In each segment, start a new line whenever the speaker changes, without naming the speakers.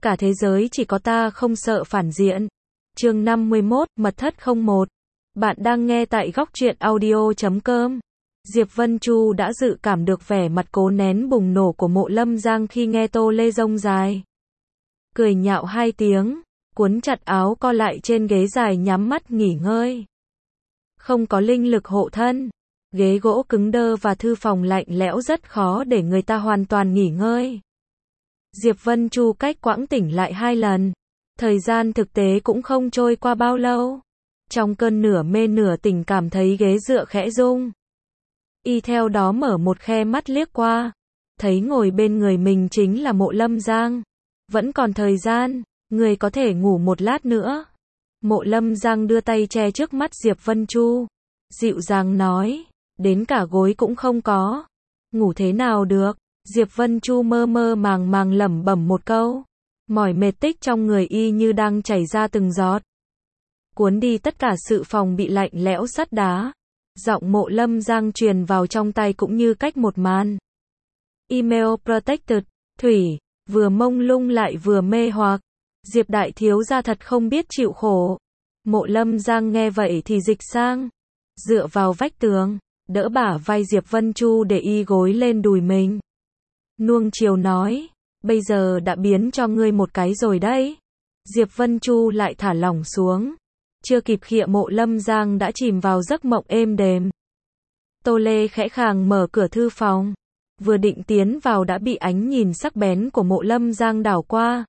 Cả thế giới chỉ có ta không sợ phản diện. Chương 51, Mật thất 01. Bạn đang nghe tại góc truyện audio.com. Diệp Vân Chu đã dự cảm được vẻ mặt cố nén bùng nổ của Mộ Lâm Giang khi nghe Tô Lê rông dài. Cười nhạo hai tiếng, cuốn chặt áo co lại trên ghế dài nhắm mắt nghỉ ngơi. Không có linh lực hộ thân, ghế gỗ cứng đơ và thư phòng lạnh lẽo rất khó để người ta hoàn toàn nghỉ ngơi. Diệp Vân Chu cách quãng tỉnh lại 2 lần. Thời gian thực tế cũng không trôi qua bao lâu. Trong cơn nửa mê nửa tỉnh cảm thấy ghế dựa khẽ rung. Y theo đó mở một khe mắt liếc qua. Thấy ngồi bên người mình chính là Mộ Lâm Giang. Vẫn còn thời gian, người có thể ngủ một lát nữa. Mộ Lâm Giang đưa tay che trước mắt Diệp Vân Chu. Dịu dàng nói, đến cả gối cũng không có. Ngủ thế nào được? Diệp Vân Chu mơ mơ màng màng lẩm bẩm một câu. Mỏi mệt tích trong người y như đang chảy ra từng giọt. Cuốn đi tất cả sự phòng bị lạnh lẽo sắt đá. Giọng Mộ Lâm Giang truyền vào trong tay cũng như cách một màn. Email protected, Thủy, vừa mông lung lại vừa mê hoặc. Diệp đại thiếu gia thật không biết chịu khổ. Mộ Lâm Giang nghe vậy thì dịch sang. Dựa vào vách tường, đỡ bả vai Diệp Vân Chu để y gối lên đùi mình. Nuông chiều nói, bây giờ đã biến cho ngươi một cái rồi đấy. Diệp Vân Chu lại thả lỏng xuống. Chưa kịp khịa Mộ Lâm Giang đã chìm vào giấc mộng êm đềm. Tô Lê khẽ khàng mở cửa thư phòng. Vừa định tiến vào đã bị ánh nhìn sắc bén của Mộ Lâm Giang đảo qua.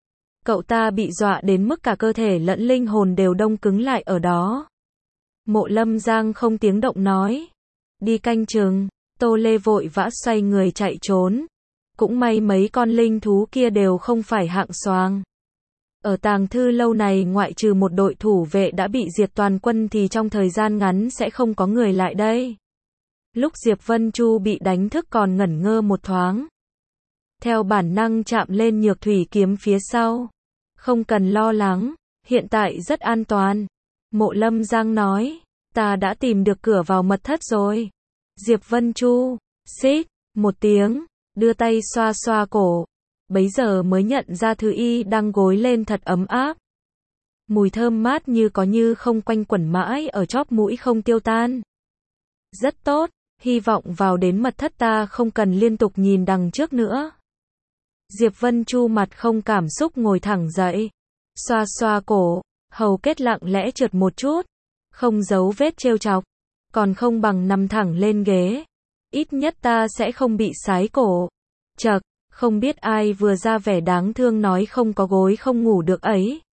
Cậu ta bị dọa đến mức cả cơ thể lẫn linh hồn đều đông cứng lại ở đó. Mộ Lâm Giang không tiếng động nói. Đi canh chừng. Tô Lê vội vã xoay người chạy trốn. Cũng may mấy con linh thú kia đều không phải hạng xoàng. Ở tàng thư lâu này ngoại trừ một đội thủ vệ đã bị diệt toàn quân thì trong thời gian ngắn sẽ không có người lại đây. Lúc Diệp Vân Chu bị đánh thức còn ngẩn ngơ một thoáng. Theo bản năng chạm lên nhược thủy kiếm phía sau. Không cần lo lắng, hiện tại rất an toàn. Mộ Lâm Giang nói, ta đã tìm được cửa vào mật thất rồi. Diệp Vân Chu, xít, một tiếng, đưa tay xoa xoa cổ. Bấy giờ mới nhận ra thứ y đang gối lên thật ấm áp. Mùi thơm mát như có như không quanh quẩn mãi ở chóp mũi không tiêu tan. Rất tốt, hy vọng vào đến mật thất ta không cần liên tục nhìn đằng trước nữa. Diệp Vân Chu mặt không cảm xúc ngồi thẳng dậy. Xoa xoa cổ, hầu kết lặng lẽ trượt một chút. Không giấu vết trêu chọc. Còn không bằng nằm thẳng lên ghế. Ít nhất ta sẽ không bị sái cổ. Chậc, không biết ai vừa ra vẻ đáng thương nói không có gối không ngủ được ấy.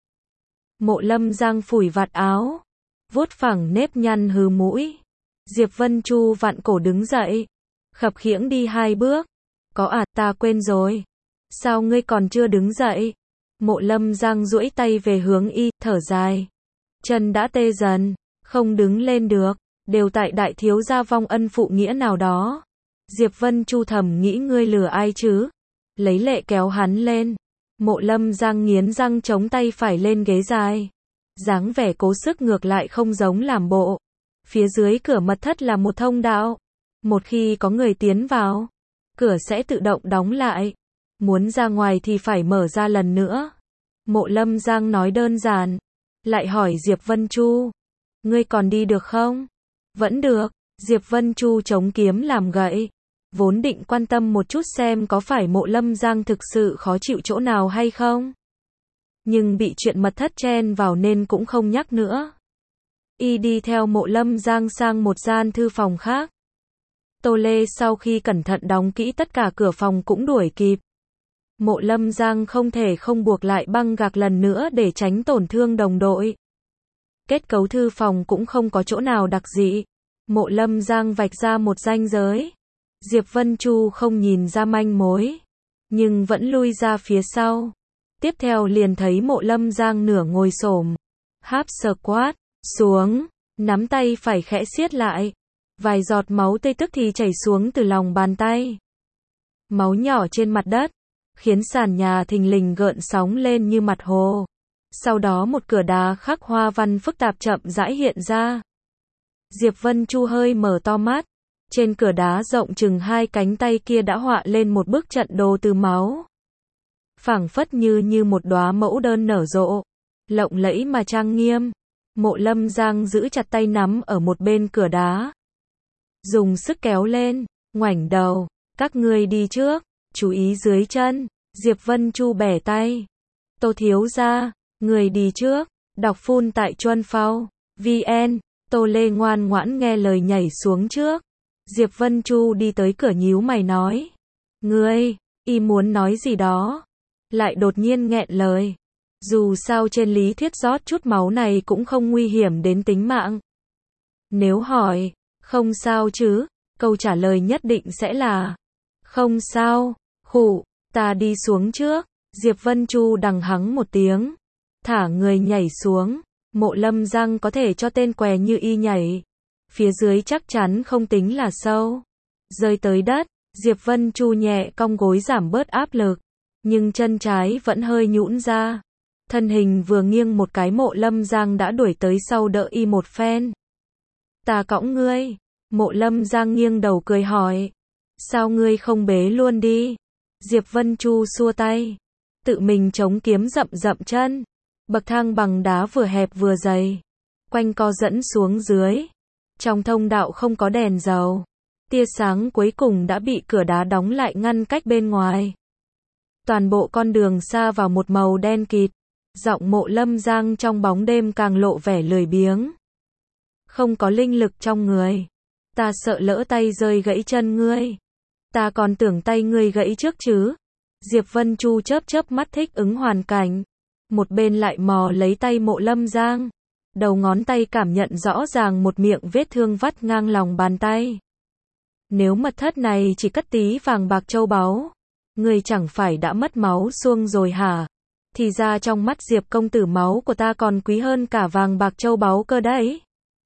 Mộ Lâm Giang phủi vạt áo. Vuốt phẳng nếp nhăn hừ mũi. Diệp Vân Chu vặn cổ đứng dậy. Khập khiễng đi 2 bước. Có à, ta quên rồi. Sao ngươi còn chưa đứng dậy? Mộ Lâm Giang duỗi tay về hướng y, thở dài. Chân đã tê dần, không đứng lên được. Đều tại đại thiếu gia vong ân phụ nghĩa nào đó. Diệp Vân Chu thầm nghĩ ngươi lừa ai chứ? Lấy lệ kéo hắn lên. Mộ Lâm Giang nghiến răng chống tay phải lên ghế dài. Dáng vẻ cố sức ngược lại không giống làm bộ. Phía dưới cửa mật thất là một thông đạo. Một khi có người tiến vào, cửa sẽ tự động đóng lại. Muốn ra ngoài thì phải mở ra lần nữa. Mộ Lâm Giang nói đơn giản. Lại hỏi Diệp Vân Chu. Ngươi còn đi được không? Vẫn được. Diệp Vân Chu chống kiếm làm gậy. Vốn định quan tâm một chút xem có phải Mộ Lâm Giang thực sự khó chịu chỗ nào hay không. Nhưng bị chuyện mật thất chen vào nên cũng không nhắc nữa. Y đi theo Mộ Lâm Giang sang một gian thư phòng khác. Tô Lê sau khi cẩn thận đóng kỹ tất cả cửa phòng cũng đuổi kịp. Mộ Lâm Giang không thể không buộc lại băng gạc lần nữa để tránh tổn thương đồng đội. Kết cấu thư phòng cũng không có chỗ nào đặc dị. Mộ Lâm Giang vạch ra một ranh giới. Diệp Vân Chu không nhìn ra manh mối, nhưng vẫn lui ra phía sau. Tiếp theo liền thấy Mộ Lâm Giang nửa ngồi xổm, half squat, xuống, nắm tay phải khẽ siết lại. Vài giọt máu tươi tức thì chảy xuống từ lòng bàn tay. Máu nhỏ trên mặt đất, khiến sàn nhà thình lình gợn sóng lên như mặt hồ. Sau đó một cửa đá khắc hoa văn phức tạp chậm rãi hiện ra. Diệp Vân Chu hơi mở to mắt. Trên cửa đá rộng chừng 2 cánh tay kia đã họa lên một bức trận đồ từ máu, phảng phất như một đóa mẫu đơn nở rộ, lộng lẫy mà trang nghiêm. Mộ Lâm Giang giữ chặt tay nắm ở một bên cửa đá, dùng sức kéo lên, ngoảnh đầu, các ngươi đi trước, chú ý dưới chân. Diệp Vân Chu bẻ tay. Tô thiếu gia, người đi trước, đọc phun tại Chuân Phao VN. Tô Lê ngoan ngoãn nghe lời nhảy xuống trước. Diệp Vân Chu đi tới cửa nhíu mày nói. Ngươi, y muốn nói gì đó. Lại đột nhiên nghẹn lời. Dù sao trên lý thuyết rót chút máu này cũng không nguy hiểm đến tính mạng. Nếu hỏi, không sao chứ, câu trả lời nhất định sẽ là không sao, khụ, ta đi xuống trước. Diệp Vân Chu đằng hắng một tiếng, thả người nhảy xuống. Mộ Lâm Giang có thể cho tên què như y nhảy, phía dưới chắc chắn không tính là sâu. Rơi tới đất, Diệp Vân Chu nhẹ cong gối giảm bớt áp lực, nhưng chân trái vẫn hơi nhũn ra. Thân hình vừa nghiêng một cái, Mộ Lâm Giang đã đuổi tới sau đỡ y một phen. Ta cõng ngươi. Mộ Lâm Giang nghiêng đầu cười hỏi. Sao ngươi không bế luôn đi? Diệp Vân Chu xua tay, tự mình chống kiếm dậm dậm chân. Bậc thang bằng đá vừa hẹp vừa dày, quanh co dẫn xuống dưới. Trong thông đạo không có đèn dầu, tia sáng cuối cùng đã bị cửa đá đóng lại ngăn cách bên ngoài. Toàn bộ con đường xa vào một màu đen kịt. Giọng Mộ Lâm Giang trong bóng đêm càng lộ vẻ lười biếng. Không có linh lực trong người, ta sợ lỡ tay rơi gãy chân ngươi. Ta còn tưởng tay ngươi gãy trước chứ. Diệp Vân Chu chớp chớp mắt thích ứng hoàn cảnh. Một bên lại mò lấy tay Mộ Lâm Giang. Đầu ngón tay cảm nhận rõ ràng một miệng vết thương vắt ngang lòng bàn tay. Nếu mật thất này chỉ cất tí vàng bạc châu báu, ngươi chẳng phải đã mất máu xuông rồi hả? Thì ra trong mắt Diệp công tử máu của ta còn quý hơn cả vàng bạc châu báu cơ đấy.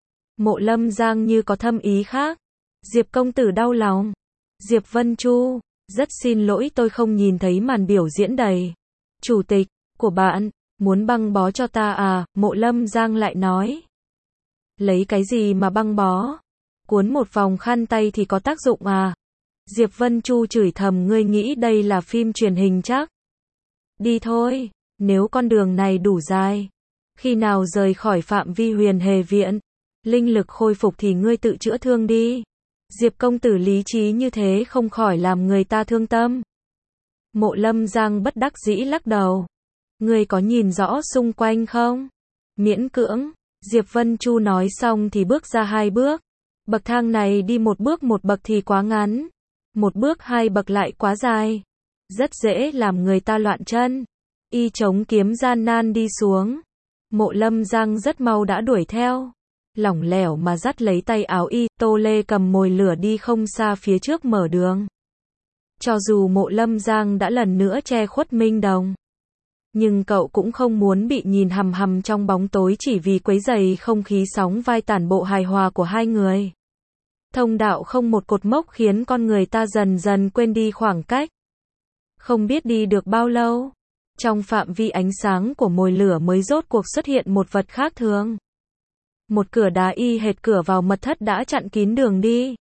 Mộ Lâm Giang như có thâm ý khác. Diệp công tử đau lòng. Diệp Vân Chu, rất xin lỗi tôi không nhìn thấy màn biểu diễn đầy. Chủ tịch của bạn, muốn băng bó cho ta à? Mộ Lâm Giang lại nói. Lấy cái gì mà băng bó? Cuốn một vòng khăn tay thì có tác dụng à? Diệp Vân Chu chửi thầm, ngươi nghĩ đây là phim truyền hình chắc? Đi thôi, nếu con đường này đủ dài. Khi nào rời khỏi phạm vi Huyền Hề Viện, linh lực khôi phục thì ngươi tự chữa thương đi. Diệp công tử lý trí như thế không khỏi làm người ta thương tâm. Mộ Lâm Giang bất đắc dĩ lắc đầu. Ngươi có nhìn rõ xung quanh không? Miễn cưỡng. Diệp Vân Chu nói xong thì bước ra 2 bước. Bậc thang này đi một bước một bậc thì quá ngắn, một bước 2 bậc lại quá dài, rất dễ làm người ta loạn chân. Y chống kiếm gian nan đi xuống. Mộ Lâm Giang rất mau đã đuổi theo, lỏng lẻo mà dắt lấy tay áo y. Tô Lê cầm mồi lửa đi không xa phía trước mở đường. Cho dù Mộ Lâm Giang đã lần nữa che khuất Minh Đồng, nhưng cậu cũng không muốn bị nhìn hằm hằm trong bóng tối chỉ vì quấy rầy không khí sóng vai tản bộ hài hòa của hai người. Thông đạo không một cột mốc khiến con người ta dần dần quên đi khoảng cách. Không biết đi được bao lâu, trong phạm vi ánh sáng của mồi lửa mới rốt cuộc xuất hiện một vật khác thường. Một cửa đá y hệt cửa vào mật thất đã chặn kín đường đi.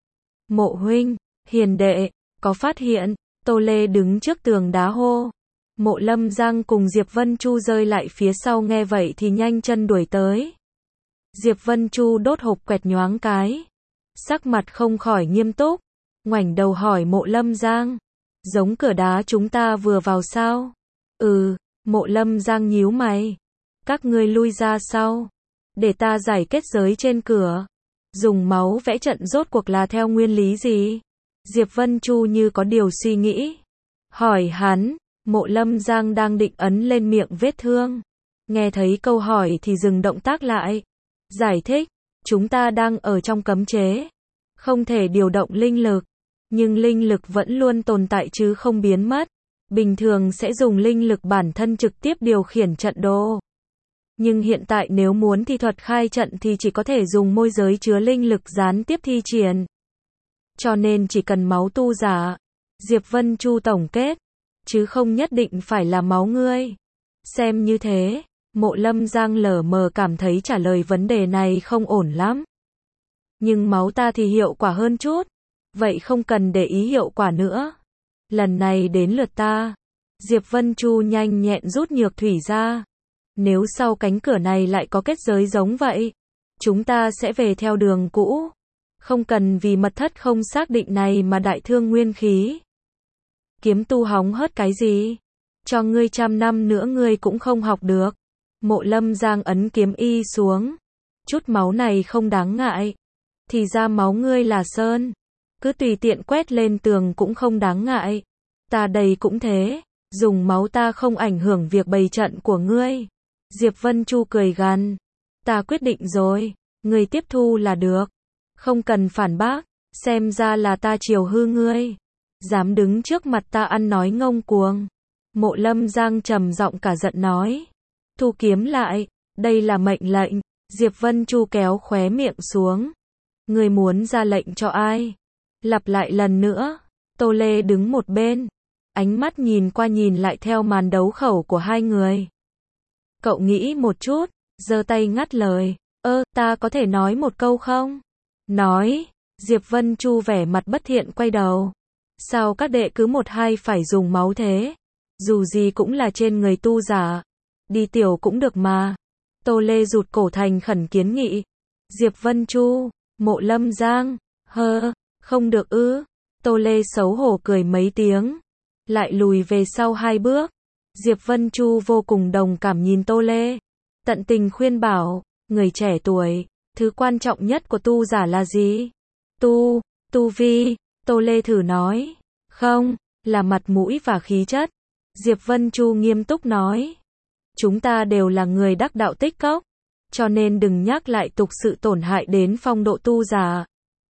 Mộ huynh, Hiền đệ, có phát hiện? Tô Lê đứng trước tường đá hô. Mộ Lâm Giang cùng Diệp Vân Chu rơi lại phía sau nghe vậy thì nhanh chân đuổi tới. Diệp Vân Chu đốt hộp quẹt nhoáng cái, sắc mặt không khỏi nghiêm túc, ngoảnh đầu hỏi Mộ Lâm Giang. Giống cửa đá chúng ta vừa vào sao? Ừ. Mộ Lâm Giang nhíu mày. Các ngươi lui ra sau, để ta giải kết giới trên cửa. Dùng máu vẽ trận rốt cuộc là theo nguyên lý gì? Diệp Vân Chu như có điều suy nghĩ, hỏi hắn. Mộ Lâm Giang đang định ấn lên miệng vết thương, nghe thấy câu hỏi thì dừng động tác lại, giải thích. Chúng ta đang ở trong cấm chế, không thể điều động linh lực, nhưng linh lực vẫn luôn tồn tại chứ không biến mất. Bình thường sẽ dùng linh lực bản thân trực tiếp điều khiển trận đồ, nhưng hiện tại nếu muốn thi thuật khai trận thì chỉ có thể dùng môi giới chứa linh lực gián tiếp thi triển. Cho nên chỉ cần máu tu giả. Diệp Vân Chu tổng kết, chứ không nhất định phải là máu ngươi. Xem như thế, Mộ Lâm Giang lờ mờ cảm thấy trả lời vấn đề này không ổn lắm. Nhưng máu ta thì hiệu quả hơn chút, vậy không cần để ý hiệu quả nữa. Lần này đến lượt ta. Diệp Vân Chu nhanh nhẹn rút nhược thủy ra. Nếu sau cánh cửa này lại có kết giới giống vậy, chúng ta sẽ về theo đường cũ. Không cần vì mật thất không xác định này mà đại thương nguyên khí. Kiếm tu hóng hớt cái gì? Cho ngươi 100 năm nữa ngươi cũng không học được. Mộ Lâm Giang ấn kiếm y xuống. Chút máu này không đáng ngại. Thì ra máu ngươi là sơn. Cứ tùy tiện quét lên tường cũng không đáng ngại. Ta đây cũng thế. Dùng máu ta không ảnh hưởng việc bày trận của ngươi. Diệp Vân Chu cười gằn. Ta quyết định rồi. Ngươi tiếp thu là được. Không cần phản bác. Xem ra là ta chiều hư ngươi. Dám đứng trước mặt ta ăn nói ngông cuồng. Mộ Lâm Giang trầm giọng cả giận nói. Thu kiếm lại. Đây là mệnh lệnh. Diệp Vân Chu kéo khóe miệng xuống. Ngươi muốn ra lệnh cho ai? Lặp lại lần nữa. Tô Lê đứng một bên. Ánh mắt nhìn qua nhìn lại theo màn đấu khẩu của hai người. Cậu nghĩ một chút. Giơ tay ngắt lời. Ta có thể nói một câu không? Nói. Diệp Vân Chu vẻ mặt bất thiện quay đầu. Sao các đệ cứ một hai phải dùng máu thế? Dù gì cũng là trên người tu giả. Đi tiểu cũng được mà. Tô Lê rụt cổ thành khẩn kiến nghị. Diệp Vân Chu, Mộ Lâm Giang, không được ư. Tô Lê xấu hổ cười mấy tiếng. Lại lùi về sau 2 bước. Diệp Vân Chu vô cùng đồng cảm nhìn Tô Lê. Tận tình khuyên bảo, người trẻ tuổi, thứ quan trọng nhất của tu giả là gì? Tu vi. Tô Lê thử nói. Không, là mặt mũi và khí chất. Diệp Vân Chu nghiêm túc nói. Chúng ta đều là người đắc đạo tích cốc, cho nên đừng nhắc lại tục sự tổn hại đến phong độ tu giả.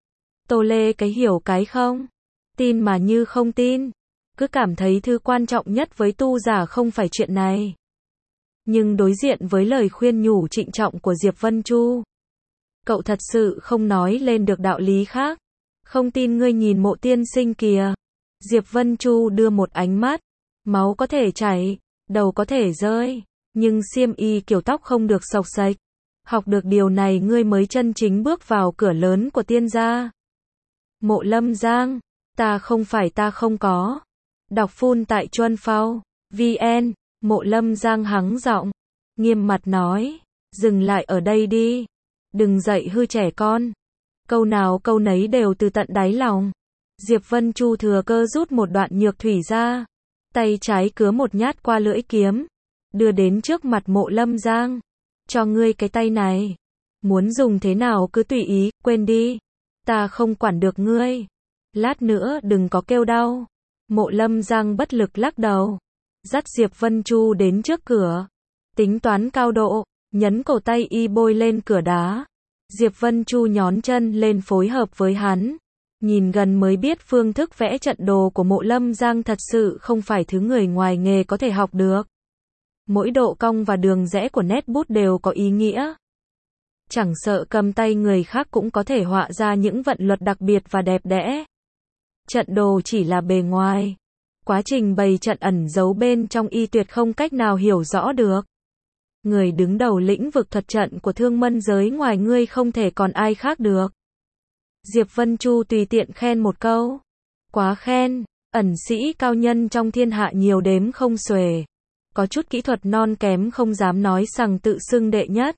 Tô Lê cái hiểu cái không? Tin mà như không tin. Cứ cảm thấy thứ quan trọng nhất với tu giả không phải chuyện này. Nhưng đối diện với lời khuyên nhủ trịnh trọng của Diệp Vân Chu, cậu thật sự không nói lên được đạo lý khác. Không tin ngươi nhìn Mộ tiên sinh kìa. Diệp Vân Chu đưa một ánh mắt. Máu có thể chảy, đầu có thể rơi, nhưng xiêm y kiểu tóc không được xộc xệch. Học được điều này ngươi mới chân chính bước vào cửa lớn của tiên gia. Mộ Lâm Giang, ta không có. Đọc phun tại Chuân Phao, VN, Mộ Lâm Giang hắng giọng, nghiêm mặt nói, dừng lại ở đây đi. Đừng dạy hư trẻ con. Câu nào câu nấy đều từ tận đáy lòng. Diệp Vân Chu thừa cơ rút một đoạn nhược thủy ra. Tay trái cứa một nhát qua lưỡi kiếm. Đưa đến trước mặt Mộ Lâm Giang. Cho ngươi cái tay này. Muốn dùng thế nào cứ tùy ý, quên đi. Ta không quản được ngươi. Lát nữa đừng có kêu đau. Mộ Lâm Giang bất lực lắc đầu. Dắt Diệp Vân Chu đến trước cửa. Tính toán cao độ, nhấn cổ tay y bôi lên cửa đá. Diệp Vân Chu nhón chân lên phối hợp với hắn. Nhìn gần mới biết phương thức vẽ trận đồ của Mộ Lâm Giang thật sự không phải thứ người ngoài nghề có thể học được. Mỗi độ cong và đường rẽ của nét bút đều có ý nghĩa. Chẳng sợ cầm tay người khác cũng có thể họa ra những vận luật đặc biệt và đẹp đẽ. Trận đồ chỉ là bề ngoài. Quá trình bày trận ẩn giấu bên trong y tuyệt không cách nào hiểu rõ được. Người đứng đầu lĩnh vực thuật trận của Thương Mân giới ngoài ngươi không thể còn ai khác được. Diệp Vân Chu tùy tiện khen một câu. Quá khen, ẩn sĩ cao nhân trong thiên hạ nhiều đếm không xuể. Có chút kỹ thuật non kém không dám nói rằng tự xưng đệ nhất.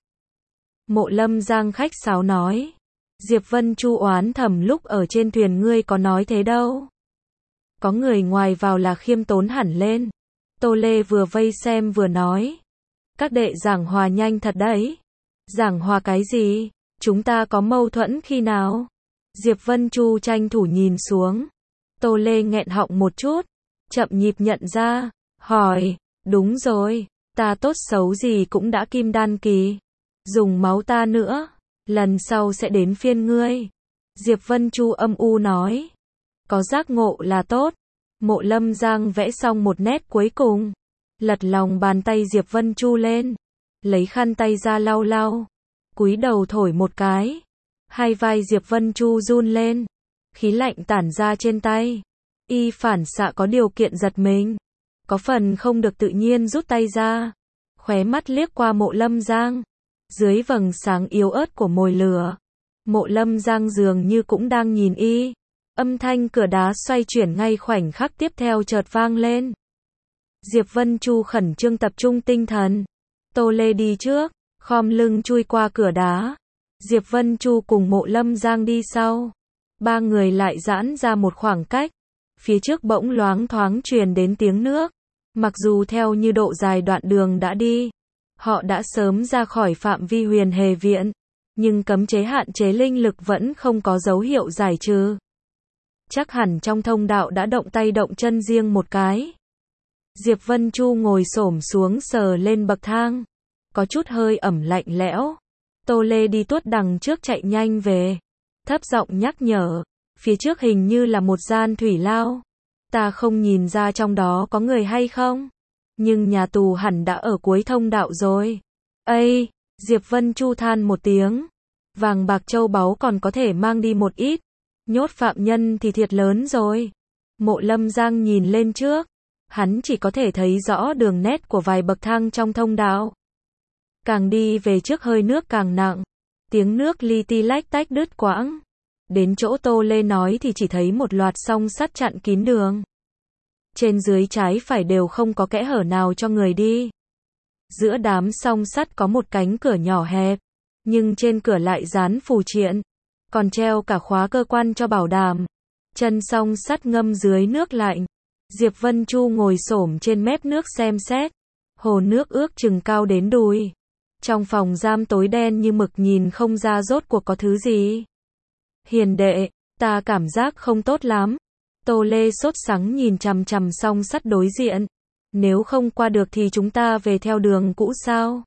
Mộ Lâm Giang khách sáo nói. Diệp Vân Chu oán thầm lúc ở trên thuyền ngươi có nói thế đâu. Có người ngoài vào là khiêm tốn hẳn lên. Tô Lê vừa vây xem vừa nói. Các đệ giảng hòa nhanh thật đấy. Giảng hòa cái gì? Chúng ta có mâu thuẫn khi nào? Diệp Vân Chu tranh thủ nhìn xuống. Tô Lê nghẹn họng một chút. Chậm nhịp nhận ra. Hỏi. Đúng rồi. Ta tốt xấu gì cũng đã kim đan kỳ. Dùng máu ta nữa. Lần sau sẽ đến phiên ngươi. Diệp Vân Chu âm u nói. Có giác ngộ là tốt. Mộ Lâm Giang vẽ xong một nét cuối cùng. Lật lòng bàn tay Diệp Vân Chu lên. Lấy khăn tay ra lau lau. Cúi đầu thổi một cái. Hai vai Diệp Vân Chu run lên. Khí lạnh tản ra trên tay. Y phản xạ có điều kiện giật mình. Có phần không được tự nhiên rút tay ra. Khóe mắt liếc qua Mộ Lâm Giang. Dưới vầng sáng yếu ớt của mồi lửa. Mộ Lâm Giang dường như cũng đang nhìn y. Âm thanh cửa đá xoay chuyển ngay khoảnh khắc tiếp theo chợt vang lên. Diệp Vân Chu khẩn trương tập trung tinh thần. Tô Lê đi trước, khom lưng chui qua cửa đá. Diệp Vân Chu cùng Mộ Lâm Giang đi sau. Ba người lại giãn ra một khoảng cách. Phía trước bỗng loáng thoáng truyền đến tiếng nước. Mặc dù theo như độ dài đoạn đường đã đi, họ đã sớm ra khỏi phạm vi Huyền Hề Viện, nhưng cấm chế hạn chế linh lực vẫn không có dấu hiệu giải trừ. Chắc hẳn trong thông đạo đã động tay động chân riêng một cái. Diệp Vân Chu ngồi xổm xuống sờ lên bậc thang, có chút hơi ẩm lạnh lẽo. Tô Lê đi tuốt đằng trước chạy nhanh về, thấp giọng nhắc nhở, phía trước hình như là một gian thủy lao. Ta không nhìn ra trong đó có người hay không, nhưng nhà tù hẳn đã ở cuối thông đạo rồi. Ây, Diệp Vân Chu than một tiếng, vàng bạc châu báu còn có thể mang đi một ít, nhốt phạm nhân thì thiệt lớn rồi. Mộ Lâm Giang nhìn lên trước, hắn chỉ có thể thấy rõ đường nét của vài bậc thang trong thông đạo. Càng đi về trước hơi nước càng nặng, tiếng nước li ti lách tách đứt quãng. Đến chỗ Tô Lê nói thì chỉ thấy một loạt song sắt chặn kín đường. Trên dưới trái phải đều không có kẽ hở nào cho người đi. Giữa đám song sắt có một cánh cửa nhỏ hẹp, nhưng trên cửa lại dán phù triện, còn treo cả khóa cơ quan cho bảo đảm. Chân song sắt ngâm dưới nước lạnh. Diệp Vân Chu ngồi xổm trên mép nước xem xét. Hồ nước ước chừng cao đến đùi. Trong phòng giam tối đen như mực nhìn không ra rốt cuộc có thứ gì. Hiền đệ, ta cảm giác không tốt lắm. Tô Lê sốt sắng nhìn chằm chằm song sắt đối diện. Nếu không qua được thì chúng ta về theo đường cũ sao?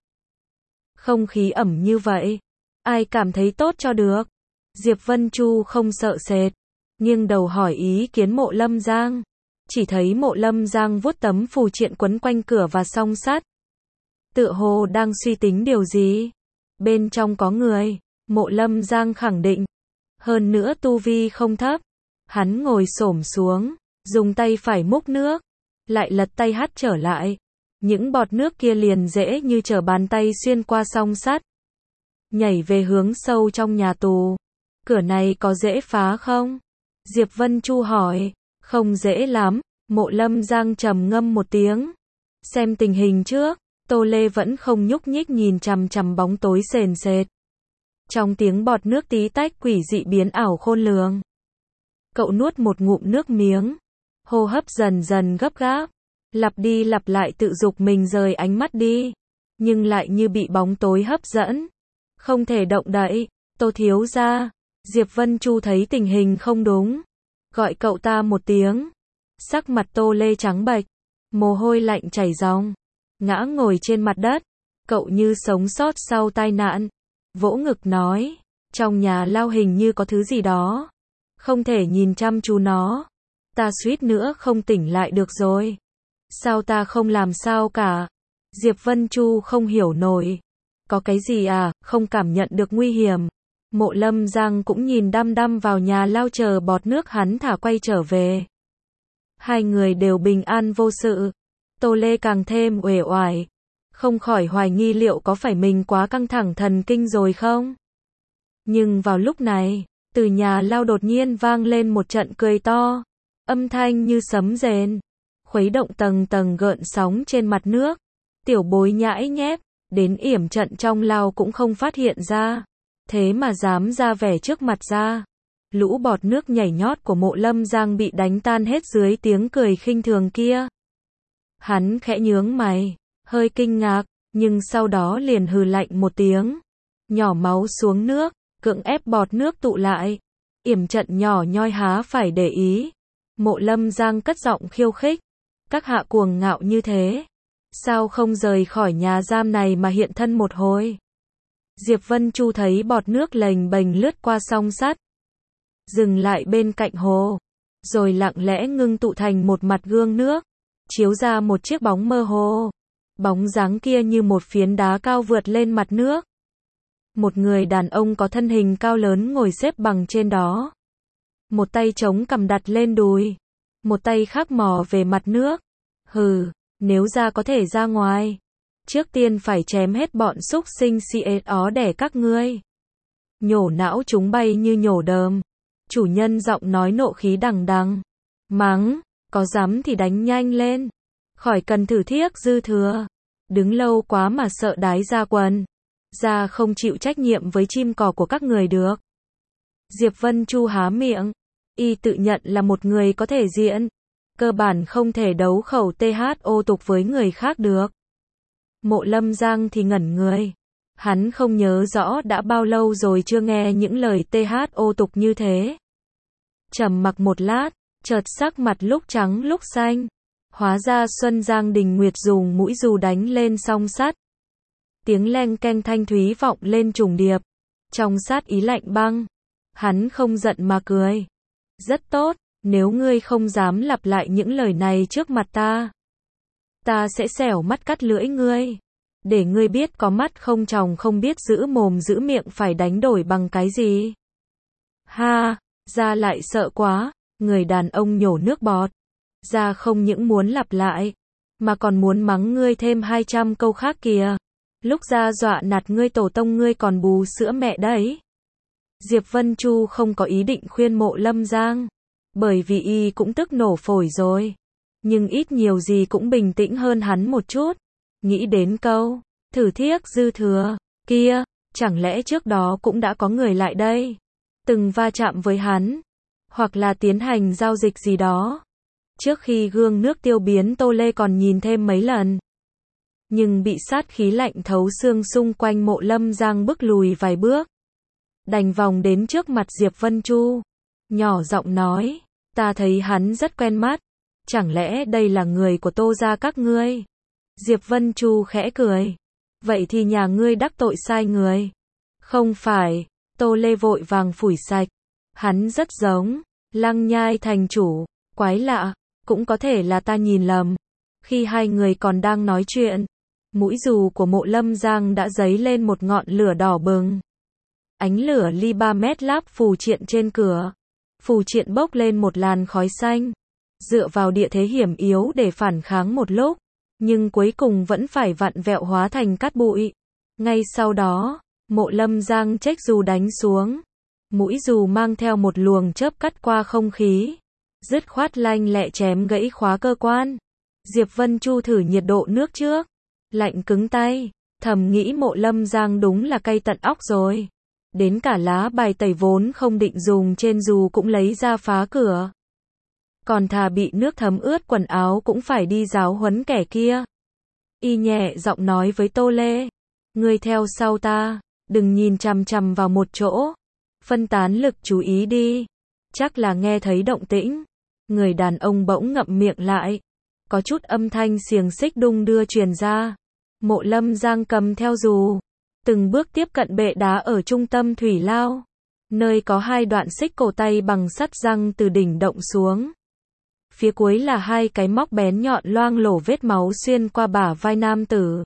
Không khí ẩm như vậy, ai cảm thấy tốt cho được? Diệp Vân Chu không sợ sệt, nghiêng đầu hỏi ý kiến Mộ Lâm Giang. Chỉ thấy Mộ Lâm Giang vuốt tấm phù triện quấn quanh cửa và song sắt. Tựa hồ đang suy tính điều gì. Bên trong có người, Mộ Lâm Giang khẳng định. Hơn nữa tu vi không thấp. Hắn ngồi xổm xuống, dùng tay phải múc nước, lại lật tay hắt trở lại. Những bọt nước kia liền dễ như trở bàn tay xuyên qua song sắt, nhảy về hướng sâu trong nhà tù. Cửa này có dễ phá không? Diệp Vân Chu hỏi. Không dễ lắm. Mộ Lâm Giang trầm ngâm một tiếng. Xem tình hình trước. Tô Lê vẫn không nhúc nhích nhìn chằm chằm bóng tối sền sệt. Trong tiếng bọt nước tí tách quỷ dị biến ảo khôn lường. Cậu nuốt một ngụm nước miếng. Hô hấp dần dần gấp gáp. Lặp đi lặp lại tự giục mình rời ánh mắt đi. Nhưng lại như bị bóng tối hấp dẫn. Không thể động đậy. Tô thiếu gia. Diệp Vân Chu thấy tình hình không đúng. Gọi cậu ta một tiếng. Sắc mặt Tô Lê trắng bệch. Mồ hôi lạnh chảy ròng. Ngã ngồi trên mặt đất. Cậu như sống sót sau tai nạn. Vỗ ngực nói. Trong nhà lao hình như có thứ gì đó. Không thể nhìn chăm chú nó. Ta suýt nữa không tỉnh lại được rồi. Sao ta không làm sao cả? Diệp Vân Chu không hiểu nổi. Có cái gì à, không cảm nhận được nguy hiểm. Mộ Lâm Giang cũng nhìn đăm đăm vào nhà lao chờ bọt nước hắn thả quay trở về. Hai người đều bình an vô sự. Tô Lê càng thêm uể oải. Không khỏi hoài nghi liệu có phải mình quá căng thẳng thần kinh rồi không? Nhưng vào lúc này, từ nhà lao đột nhiên vang lên một trận cười to. Âm thanh như sấm rền, khuấy động tầng tầng gợn sóng trên mặt nước. Tiểu Bối nhãi nhép, đến yểm trận trong lao cũng không phát hiện ra. Thế mà dám ra vẻ trước mặt ra. Lũ bọt nước nhảy nhót của Mộ Lâm Giang bị đánh tan hết dưới tiếng cười khinh thường kia. Hắn khẽ nhướng mày, hơi kinh ngạc, nhưng sau đó liền hừ lạnh một tiếng. Nhỏ máu xuống nước, cưỡng ép bọt nước tụ lại. Yểm trận nhỏ nhoi há phải để ý. Mộ Lâm Giang cất giọng khiêu khích. Các hạ cuồng ngạo như thế. Sao không rời khỏi nhà giam này mà hiện thân một hồi? Diệp Vân Chu thấy bọt nước lềnh bềnh lướt qua song sắt. Dừng lại bên cạnh hồ. Rồi lặng lẽ ngưng tụ thành một mặt gương nước. Chiếu ra một chiếc bóng mơ hồ. Bóng dáng kia như một phiến đá cao vượt lên mặt nước. Một người đàn ông có thân hình cao lớn ngồi xếp bằng trên đó. Một tay chống cằm đặt lên đùi. Một tay khác mò về mặt nước. Hừ, nếu ra có thể ra ngoài. Trước tiên phải chém hết bọn súc sinh si ó đẻ các ngươi. Nhổ não chúng bay như nhổ đờm. Chủ nhân giọng nói nộ khí đằng đằng. Mắng, có dám thì đánh nhanh lên. Khỏi cần thử thiếc dư thừa. Đứng lâu quá mà sợ đái ra quần. Da không chịu trách nhiệm với chim cỏ của các người được. Diệp Vân Chu há miệng. Y tự nhận là một người có thể diễn. Cơ bản không thể đấu khẩu THO tục với người khác được. Mộ Lâm Giang thì ngẩn người. Hắn không nhớ rõ đã bao lâu rồi chưa nghe những lời THO tục như thế. Trầm mặc một lát, chợt sắc mặt lúc trắng lúc xanh. Hóa ra Xuân Giang Đình Nguyệt dùng mũi dù đánh lên song sắt. Tiếng leng keng thanh thúy vọng lên trùng điệp. Trong sát ý lạnh băng. Hắn không giận mà cười. Rất tốt, nếu ngươi không dám lặp lại những lời này trước mặt ta. Ta sẽ xẻo mắt cắt lưỡi ngươi. Để ngươi biết có mắt không tròng không biết giữ mồm giữ miệng phải đánh đổi bằng cái gì. Ha, Gia lại sợ quá. Người đàn ông nhổ nước bọt. Gia không những muốn lặp lại, mà còn muốn mắng ngươi thêm 200 câu khác kìa. Lúc Gia dọa nạt ngươi tổ tông ngươi còn bú sữa mẹ đấy. Diệp Vân Chu không có ý định khuyên Mộ Lâm Giang, bởi vì y cũng tức nổ phổi rồi. Nhưng ít nhiều gì cũng bình tĩnh hơn hắn một chút. Nghĩ đến câu, thử thiếc dư thừa, kia, chẳng lẽ trước đó cũng đã có người lại đây, từng va chạm với hắn, hoặc là tiến hành giao dịch gì đó. Trước khi gương nước tiêu biến Tô Lê còn nhìn thêm mấy lần. Nhưng bị sát khí lạnh thấu xương xung quanh Mộ Lâm Giang bức lùi vài bước. Đành vòng đến trước mặt Diệp Vân Chu. Nhỏ giọng nói, ta thấy hắn rất quen mắt. Chẳng lẽ đây là người của Tô gia các ngươi? Diệp Vân Chu khẽ cười. Vậy thì nhà ngươi đắc tội sai người. Không phải, Tô Lê vội vàng phủi sạch. Hắn rất giống Lăng Nhai thành chủ. Quái lạ, cũng có thể là ta nhìn lầm. Khi hai người còn đang nói chuyện, mũi dù của Mộ Lâm Giang đã dấy lên một ngọn lửa đỏ bừng. Ánh lửa ly 3 mét láp phù triện trên cửa. Phù triện bốc lên một làn khói xanh. Dựa vào địa thế hiểm yếu để phản kháng một lúc, nhưng cuối cùng vẫn phải vặn vẹo hóa thành cát bụi. Ngay sau đó, Mộ Lâm Giang chếch dù đánh xuống. Mũi dù mang theo một luồng chớp cắt qua không khí. Dứt khoát lanh lẹ chém gãy khóa cơ quan. Diệp Vân Chu thử nhiệt độ nước trước. Lạnh cứng tay. Thầm nghĩ Mộ Lâm Giang đúng là cay tận óc rồi. Đến cả lá bài tẩy vốn không định dùng trên dù cũng lấy ra phá cửa. Còn thà bị nước thấm ướt quần áo cũng phải đi giáo huấn kẻ kia. Y nhẹ giọng nói với Tô Lê. Ngươi theo sau ta, đừng nhìn chằm chằm vào một chỗ. Phân tán lực chú ý đi. Chắc là nghe thấy động tĩnh. Người đàn ông bỗng ngậm miệng lại. Có chút âm thanh xiềng xích đung đưa truyền ra. Mộ Lâm Giang cầm theo dù. Từng bước tiếp cận bệ đá ở trung tâm thủy lao. Nơi có hai đoạn xích cổ tay bằng sắt răng từ đỉnh động xuống. Phía cuối là hai cái móc bén nhọn loang lổ vết máu xuyên qua bả vai nam tử.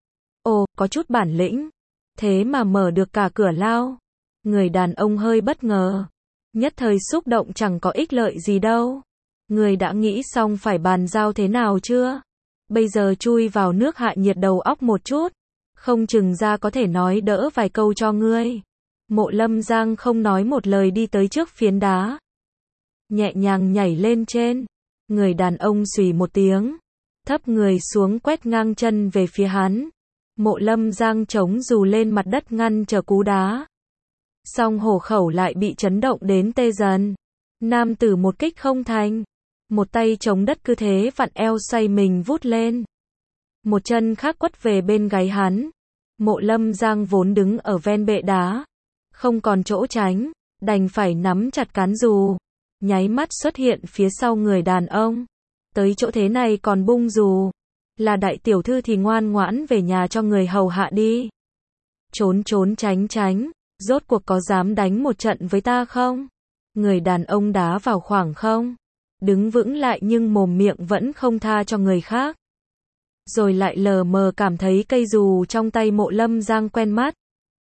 Ồ, có chút bản lĩnh. Thế mà mở được cả cửa lao. Người đàn ông hơi bất ngờ. Nhất thời xúc động chẳng có ích lợi gì đâu. Người đã nghĩ xong phải bàn giao thế nào chưa? Bây giờ chui vào nước hạ nhiệt đầu óc một chút. Không chừng ra có thể nói đỡ vài câu cho ngươi. Mộ Lâm Giang không nói một lời đi tới trước phiến đá. Nhẹ nhàng nhảy lên trên. Người đàn ông xùy một tiếng. Thấp người xuống quét ngang chân về phía hắn. Mộ Lâm Giang chống dù lên mặt đất ngăn chờ cú đá. Song hổ khẩu lại bị chấn động đến tê dần. Nam tử một kích không thành. Một tay chống đất cứ thế vặn eo xoay mình vút lên. Một chân khác quất về bên gáy hắn. Mộ Lâm Giang vốn đứng ở ven bệ đá. Không còn chỗ tránh. Đành phải nắm chặt cán dù. Nháy mắt xuất hiện phía sau người đàn ông. Tới chỗ thế này còn bung dù. Là đại tiểu thư thì ngoan ngoãn về nhà cho người hầu hạ đi. Trốn trốn tránh tránh. Rốt cuộc có dám đánh một trận với ta không? Người đàn ông đá vào khoảng không. Đứng vững lại nhưng mồm miệng vẫn không tha cho người khác. Rồi lại lờ mờ cảm thấy cây dù trong tay Mộ Lâm Giang quen mắt.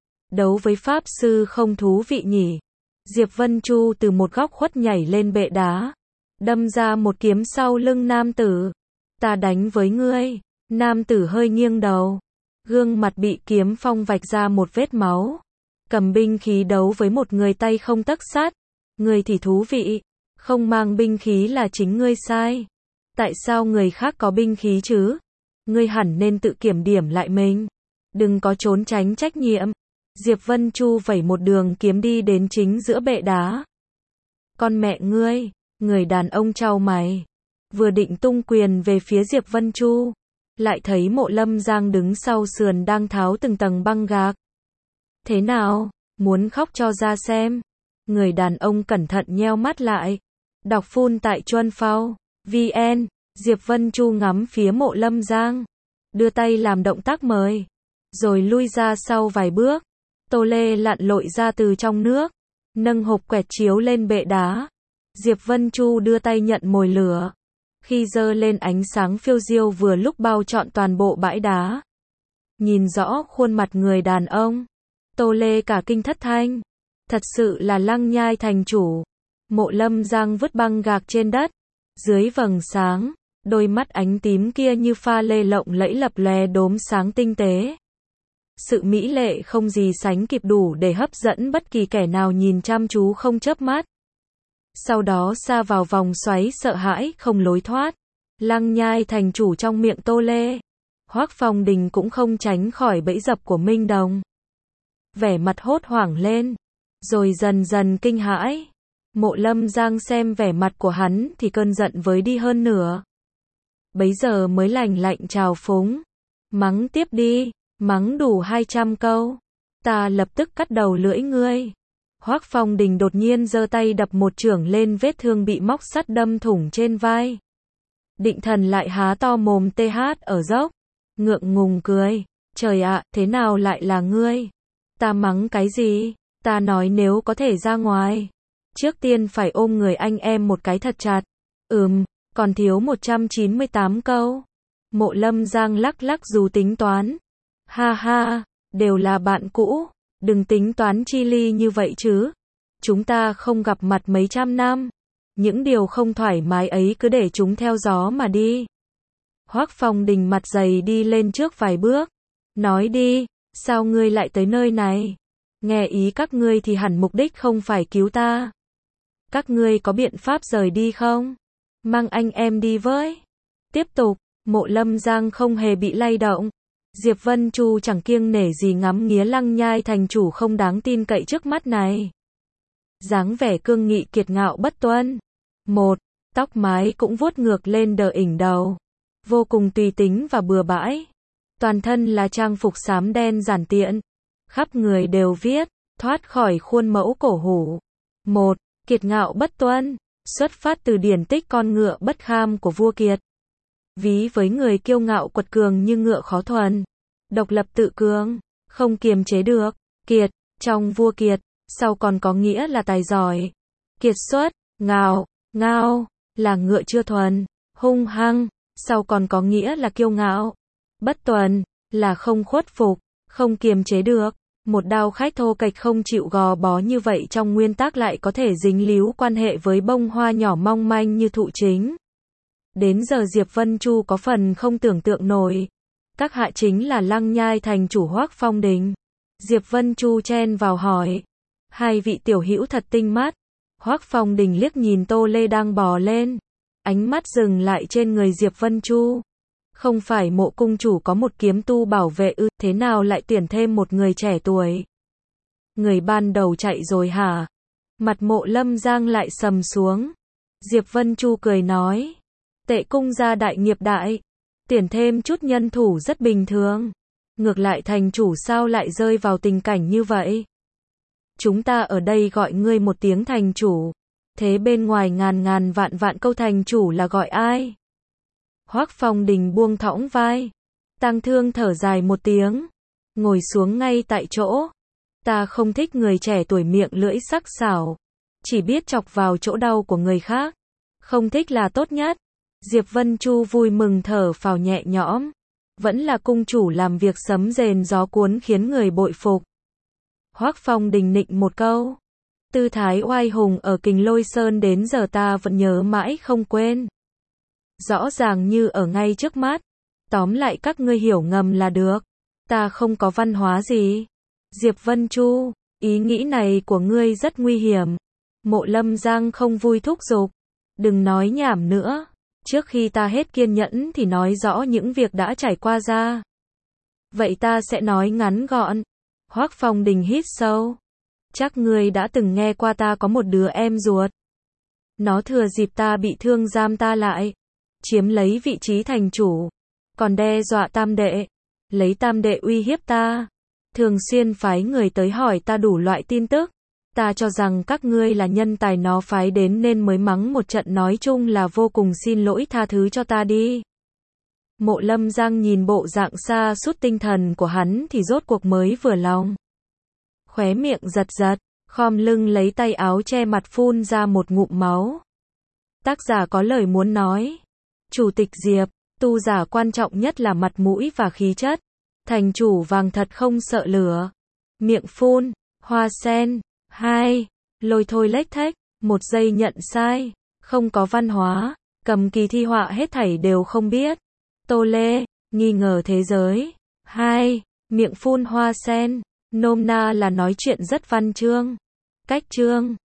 Đấu với pháp sư không thú vị nhỉ. Diệp Vân Chu từ một góc khuất nhảy lên bệ đá. Đâm ra một kiếm sau lưng nam tử. Ta đánh với ngươi. Nam tử hơi nghiêng đầu. Gương mặt bị kiếm phong vạch ra một vết máu. Cầm binh khí đấu với một người tay không tấc sắt. Ngươi thì thú vị. Không mang binh khí là chính ngươi sai. Tại sao người khác có binh khí chứ? Ngươi hẳn nên tự kiểm điểm lại mình. Đừng có trốn tránh trách nhiệm. Diệp Vân Chu vẩy một đường kiếm đi đến chính giữa bệ đá. Con mẹ ngươi, người đàn ông chau mày. Vừa định tung quyền về phía Diệp Vân Chu, lại thấy Mộ Lâm Giang đứng sau sườn đang tháo từng tầng băng gạc. Thế nào, muốn khóc cho ra xem. Người đàn ông cẩn thận nheo mắt lại. Đọc phun tại Chuân Phao VN. Diệp Vân Chu ngắm phía Mộ Lâm Giang, đưa tay làm động tác mời, rồi lui ra sau vài bước. Tô Lê lặn lội ra từ trong nước, nâng hộp quẹt chiếu lên bệ đá. Diệp Vân Chu đưa tay nhận mồi lửa. Khi giơ lên ánh sáng phiêu diêu vừa lúc bao trọn toàn bộ bãi đá. Nhìn rõ khuôn mặt người đàn ông, Tô Lê cả kinh thất thanh. Thật sự là Lăng Nhai thành chủ. Mộ Lâm Giang vứt băng gạc trên đất. Dưới vầng sáng, đôi mắt ánh tím kia như pha lê lộng lẫy lập lòe đốm sáng tinh tế. Sự mỹ lệ không gì sánh kịp, đủ để hấp dẫn bất kỳ kẻ nào nhìn chăm chú không chớp mắt. Sau đó sa vào vòng xoáy sợ hãi không lối thoát. Lăng Nhai thành chủ trong miệng Tô Lê. Hoắc Phong Đình cũng không tránh khỏi bẫy dập của Minh Đồng. Vẻ mặt hốt hoảng lên, rồi dần dần kinh hãi. Mộ Lâm Giang xem vẻ mặt của hắn thì cơn giận với đi hơn nửa. Bấy giờ mới lành lạnh trào phúng. Mắng tiếp đi, mắng đủ 200 câu. Ta lập tức cắt đầu lưỡi ngươi. Hoắc Phong Đình đột nhiên giơ tay đập một chưởng lên vết thương bị móc sắt đâm thủng trên vai. Định Thần lại há to mồm TH ở dốc. Ngượng ngùng cười. Trời ạ, thế nào lại là ngươi? Ta mắng cái gì? Ta nói nếu có thể ra ngoài, trước tiên phải ôm người anh em một cái thật chặt. Còn thiếu 198 câu. Mộ Lâm Giang lắc lắc dù tính toán. Ha ha, đều là bạn cũ, đừng tính toán chi ly như vậy chứ. Chúng ta không gặp mặt mấy trăm năm. Những điều không thoải mái ấy cứ để chúng theo gió mà đi. Hoắc Phong Đình mặt dày đi lên trước vài bước. Nói đi, sao ngươi lại tới nơi này? Nghe ý các ngươi thì hẳn mục đích không phải cứu ta. Các ngươi có biện pháp rời đi không? Mang anh em đi với. Tiếp tục, Mộ Lâm Giang không hề bị lay động. Diệp Vân Chu chẳng kiêng nể gì ngắm nghía Lăng Nhai thành chủ không đáng tin cậy trước mắt này. Dáng vẻ cương nghị kiệt ngạo bất tuân. Tóc mái cũng vuốt ngược lên đỉnh đầu. Vô cùng tùy tính và bừa bãi. Toàn thân là trang phục xám đen giản tiện. Khắp người đều viết, thoát khỏi khuôn mẫu cổ hủ. Kiệt ngạo bất tuân, xuất phát từ điển tích con ngựa bất kham của vua Kiệt. Ví với người kiêu ngạo quật cường như ngựa khó thuần. Độc lập tự cường, không kiềm chế được. Kiệt, trong vua Kiệt, sau còn có nghĩa là tài giỏi. Kiệt xuất, ngao, là ngựa chưa thuần. Hung hăng, sau còn có nghĩa là kiêu ngạo. Bất tuần, là không khuất phục, không kiềm chế được. Một đao khách thô kệch không chịu gò bó như vậy trong nguyên tắc lại có thể dính líu quan hệ với bông hoa nhỏ mong manh như thụ chính. Đến giờ Diệp Vân Chu có phần không tưởng tượng nổi. Các hạ chính là Lăng Nhai thành chủ Hoắc Phong Đình. Diệp Vân Chu chen vào hỏi. Hai vị tiểu hữu thật tinh mắt. Hoắc Phong Đình liếc nhìn Tô Lê đang bò lên. Ánh mắt dừng lại trên người Diệp Vân Chu. Không phải Mộ cung chủ có một kiếm tu bảo vệ ư, thế nào lại tuyển thêm một người trẻ tuổi? Người ban đầu chạy rồi hả? Mặt Mộ Lâm Giang lại sầm xuống. Diệp Vân Chu cười nói. Tệ cung gia đại nghiệp đại. Tuyển thêm chút nhân thủ rất bình thường. Ngược lại thành chủ sao lại rơi vào tình cảnh như vậy? Chúng ta ở đây gọi ngươi một tiếng thành chủ. Thế bên ngoài ngàn vạn câu thành chủ là gọi ai? Hoắc Phong Đình buông thõng vai. Tang Thương thở dài một tiếng. Ngồi xuống ngay tại chỗ. Ta không thích người trẻ tuổi miệng lưỡi sắc sảo. Chỉ biết chọc vào chỗ đau của người khác. Không thích là tốt nhất. Diệp Vân Chu vui mừng thở phào nhẹ nhõm. Vẫn là cung chủ làm việc sấm rền gió cuốn khiến người bội phục. Hoắc Phong Đình nịnh một câu. Tư thái oai hùng ở Kình Lôi Sơn đến giờ ta vẫn nhớ mãi không quên. Rõ ràng như ở ngay trước mắt. Tóm lại các ngươi hiểu ngầm là được. Ta không có văn hóa gì. Diệp Vân Chu, ý nghĩ này của ngươi rất nguy hiểm. Mộ Lâm Giang không vui thúc giục. Đừng nói nhảm nữa. Trước khi ta hết kiên nhẫn thì nói rõ những việc đã trải qua ra. Vậy ta sẽ nói ngắn gọn. Hoắc Phong Đình hít sâu. Chắc ngươi đã từng nghe qua ta có một đứa em ruột. Nó thừa dịp ta bị thương giam ta lại, chiếm lấy vị trí thành chủ, còn đe dọa tam đệ, lấy tam đệ uy hiếp ta, thường xuyên phái người tới hỏi ta đủ loại tin tức. Ta cho rằng các ngươi là nhân tài nó phái đến nên mới mắng một trận, nói chung là vô cùng xin lỗi, tha thứ cho ta đi. Mộ Lâm Giang nhìn bộ dạng sa sút tinh thần của hắn thì rốt cuộc mới vừa lòng. Khóe miệng giật giật, khom lưng lấy tay áo che mặt phun ra một ngụm máu. Tác giả có lời muốn nói. Chủ tịch Diệp, tu giả quan trọng nhất là mặt mũi và khí chất. Thành chủ vàng thật không sợ lửa. Miệng phun, hoa sen. 2. Lôi thôi lếch thếch. 1 giây nhận sai. Không có văn hóa. Cầm kỳ thi họa hết thảy đều không biết. Tô Lê, nghi ngờ thế giới. 2. Miệng phun hoa sen. Nôm na là nói chuyện rất văn chương. Cách chương.